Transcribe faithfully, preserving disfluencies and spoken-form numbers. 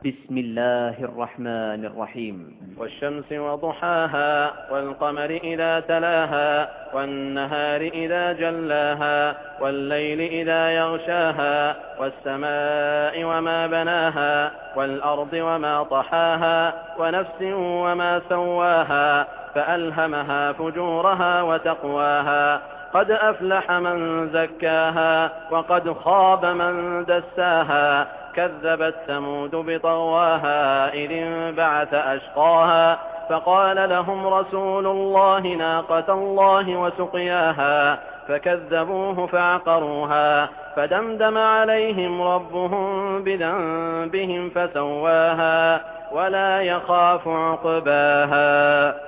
بسم الله الرحمن الرحيم. والشمس وضحاها والقمر إذا تلاها والنهار إذا جلاها والليل إذا يغشاها والسماء وما بناها والأرض وما طحاها ونفس وما سواها فألهمها فجورها وتقواها قد أفلح من زكاها وقد خاب من دساها كذبت ثمود بطغواها إذ انبعث أشقاها فقال لهم رسول الله ناقة الله وسقياها فكذبوه فعقروها فدمدم عليهم ربهم بذنبهم فسواها ولا يخاف عقباها.